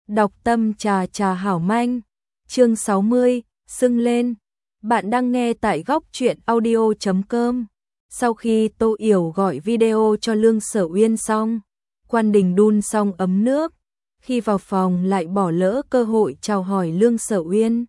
Đọc tâm trà trà hảo manh. Chương 60, sưng lên. Bạn đang nghe tại góc truyện audio.com. Sau khi Tô Yểu gọi video cho Lương Sở Uyên xong, Quan Đình đun xong ấm nước, khi vào phòng lại bỏ lỡ cơ hội chào hỏi Lương Sở Uyên.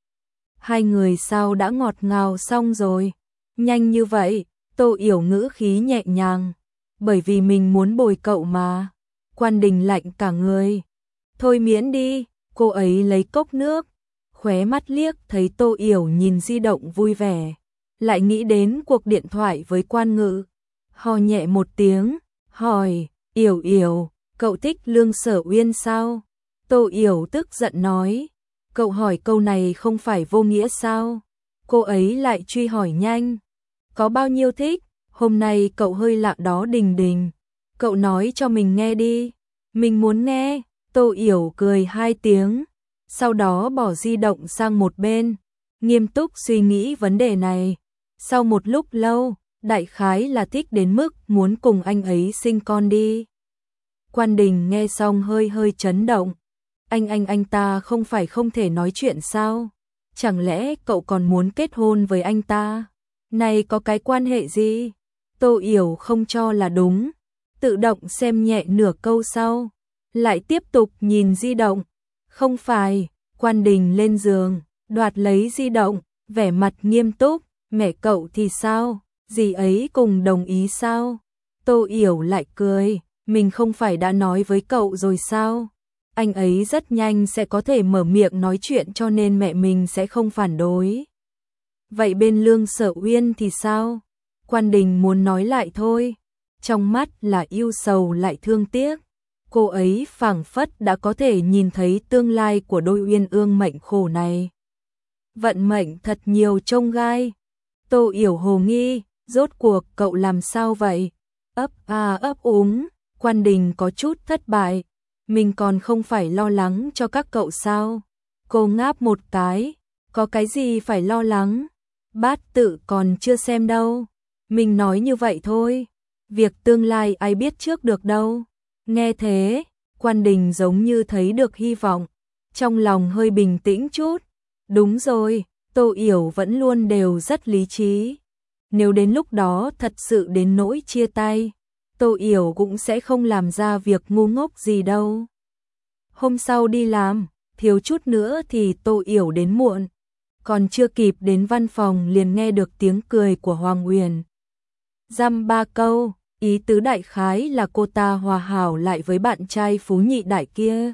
Hai người sao đã ngọt ngào xong rồi? Nhanh như vậy? Tô Yểu ngữ khí nhẹ nhàng, bởi vì mình muốn bồi cậu mà. Quan Đình lạnh cả người. Thôi miễn đi, cô ấy lấy cốc nước, khóe mắt liếc thấy Tô Yểu nhìn di động vui vẻ, lại nghĩ đến cuộc điện thoại với Quan Ngự. Ho nhẹ một tiếng, hỏi, Yểu Yểu, cậu thích Lương Sở Uyên sao? Tô Yểu tức giận nói, cậu hỏi câu này không phải vô nghĩa sao? Cô ấy lại truy hỏi nhanh, có bao nhiêu thích? Hôm nay cậu hơi lạ đó Đình Đình, cậu nói cho mình nghe đi, mình muốn nghe. Tô Yểu cười hai tiếng, sau đó bỏ di động sang một bên, nghiêm túc suy nghĩ vấn đề này. Sau một lúc lâu, đại khái là thích đến mức muốn cùng anh ấy sinh con đi. Quan Đình nghe xong hơi hơi chấn động. Anh ta không phải không thể nói chuyện sao? Chẳng lẽ cậu còn muốn kết hôn với anh ta? Này có cái quan hệ gì? Tô Yểu không cho là đúng, tự động xem nhẹ nửa câu sau, lại tiếp tục nhìn di động. Không phải. Quan Đình lên giường, đoạt lấy di động, vẻ mặt nghiêm túc, mẹ cậu thì sao? Dì ấy cùng đồng ý sao? Tô Yểu lại cười, mình không phải đã nói với cậu rồi sao? Anh ấy rất nhanh sẽ có thể mở miệng nói chuyện cho nên mẹ mình sẽ không phản đối. Vậy bên Lương Sở Uyên thì sao? Quan Đình muốn nói lại thôi, trong mắt là yêu sầu lại thương tiếc. Cô ấy phảng phất đã có thể nhìn thấy tương lai của đôi uyên ương mệnh khổ này. Vận mệnh thật nhiều chông gai. Tô Yểu hồ nghi, rốt cuộc cậu làm sao vậy? Ấp ấp úng, Quan Đình có chút thất bại. Mình còn không phải lo lắng cho các cậu sao? Cô ngáp một cái, có cái gì phải lo lắng? Bát tự còn chưa xem đâu. Mình nói như vậy thôi. Việc tương lai ai biết trước được đâu. Nghe thế, Quan Đình giống như thấy được hy vọng, trong lòng hơi bình tĩnh chút. Đúng rồi, Tô Yểu vẫn luôn đều rất lý trí. Nếu đến lúc đó thật sự đến nỗi chia tay, Tô Yểu cũng sẽ không làm ra việc ngu ngốc gì đâu. Hôm sau đi làm, thiếu chút nữa thì Tô Yểu đến muộn. Còn chưa kịp đến văn phòng liền nghe được tiếng cười của Hoàng Uyển. Dăm ba câu. Ý tứ đại khái là cô ta hòa hảo lại với bạn trai phú nhị đại kia.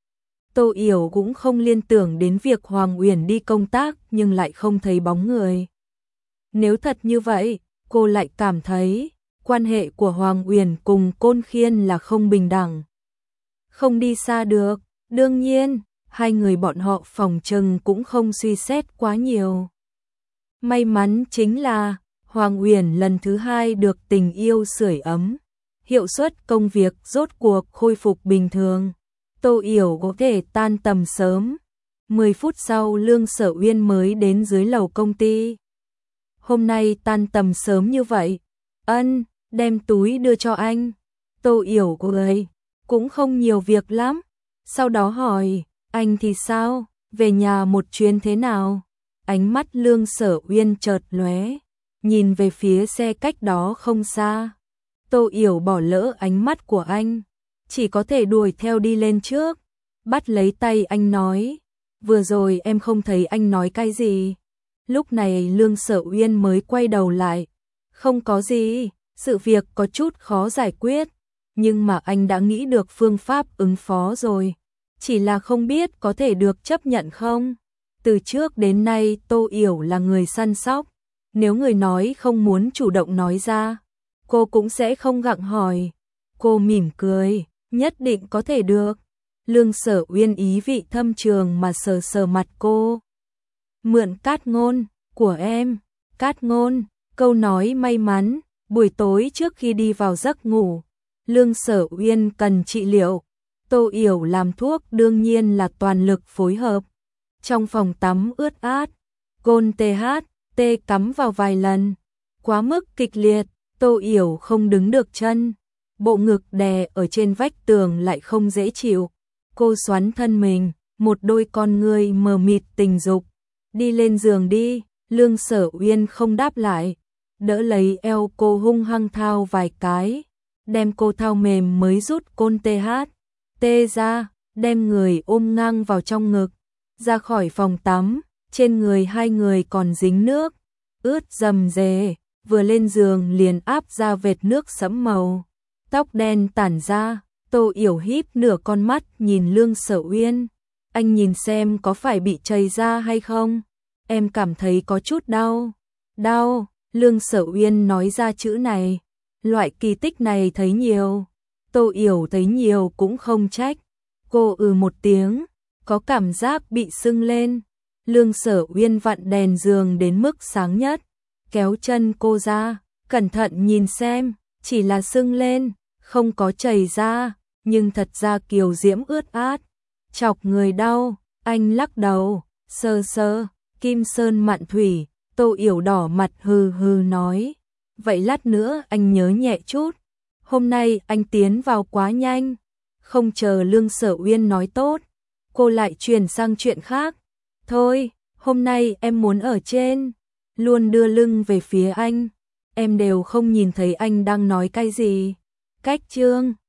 Tô Yểu cũng không liên tưởng đến việc Hoàng Uyển đi công tác nhưng lại không thấy bóng người. Nếu thật như vậy, cô lại cảm thấy quan hệ của Hoàng Uyển cùng Côn Khiên là không bình đẳng. Không đi xa được, đương nhiên, hai người bọn họ phòng trừng cũng không suy xét quá nhiều. May mắn chính là Hoàng Uyển lần thứ hai được tình yêu sưởi ấm, hiệu suất công việc rốt cuộc khôi phục bình thường. Tô Yểu có thể tan tầm sớm. 10 phút sau Lương Sở Uyên mới đến dưới lầu công ty. Hôm nay tan tầm sớm như vậy? Ân, đem túi đưa cho anh. Tô Yểu cười, cũng không nhiều việc lắm. Sau đó hỏi, anh thì sao? Về nhà một chuyến thế nào? Ánh mắt Lương Sở Uyên chợt lóe, nhìn về phía xe cách đó không xa. Tô Yểu bỏ lỡ ánh mắt của anh, chỉ có thể đuổi theo đi lên trước, bắt lấy tay anh nói, vừa rồi em không thấy anh nói cái gì. Lúc này Lương Sở Uyên mới quay đầu lại, không có gì, sự việc có chút khó giải quyết, nhưng mà anh đã nghĩ được phương pháp ứng phó rồi, chỉ là không biết có thể được chấp nhận không. Từ trước đến nay Tô Yểu là người săn sóc, nếu người nói không muốn chủ động nói ra, cô cũng sẽ không gặng hỏi. Cô mỉm cười, nhất định có thể được. Lương Sở Uyên ý vị thâm trường mà sờ sờ mặt cô. Mượn cát ngôn của em. Cát ngôn, câu nói may mắn, buổi tối trước khi đi vào giấc ngủ, Lương Sở Uyên cần trị liệu. Tô Yểu làm thuốc đương nhiên là toàn lực phối hợp. Trong phòng tắm ướt át, Côn THT cắm vào vài lần, quá mức kịch liệt, Tô Yểu không đứng được chân, bộ ngực đè ở trên vách tường lại không dễ chịu. Cô xoắn thân mình, một đôi con ngươi mờ mịt tình dục. Đi lên giường đi, Lương Sở Uyên không đáp lại, đỡ lấy eo cô hung hăng thao vài cái, đem cô thao mềm mới rút côn tê ra, đem người ôm ngang vào trong ngực, ra khỏi phòng tắm, trên người hai người còn dính nước, ướt rầm rề, vừa lên giường liền áp ra vệt nước sẫm màu, tóc đen tản ra. Tô Yểu híp nửa con mắt nhìn Lương Sở Uyên, anh nhìn xem có phải bị chày ra hay không, em cảm thấy có chút đau. Đau, Lương Sở Uyên nói ra chữ này, loại kỳ tích này thấy nhiều. Tô Yểu thấy nhiều cũng không trách, cô một tiếng, có cảm giác bị sưng lên. Lương Sở Uyên vặn đèn giường đến mức sáng nhất, kéo chân cô ra, cẩn thận nhìn xem, chỉ là sưng lên, không có chảy ra, nhưng thật ra kiều diễm ướt át, chọc người đau. Anh lắc đầu, sơ sơ, kim sơn mạn thủy. Tô Yểu đỏ mặt hừ hừ nói, vậy lát nữa anh nhớ nhẹ chút, hôm nay anh tiến vào quá nhanh. Không chờ Lương Sở Uyên nói tốt, cô lại chuyển sang chuyện khác. Thôi, hôm nay em muốn ở trên, luôn đưa lưng về phía anh, em đều không nhìn thấy anh đang nói cái gì. Cách chương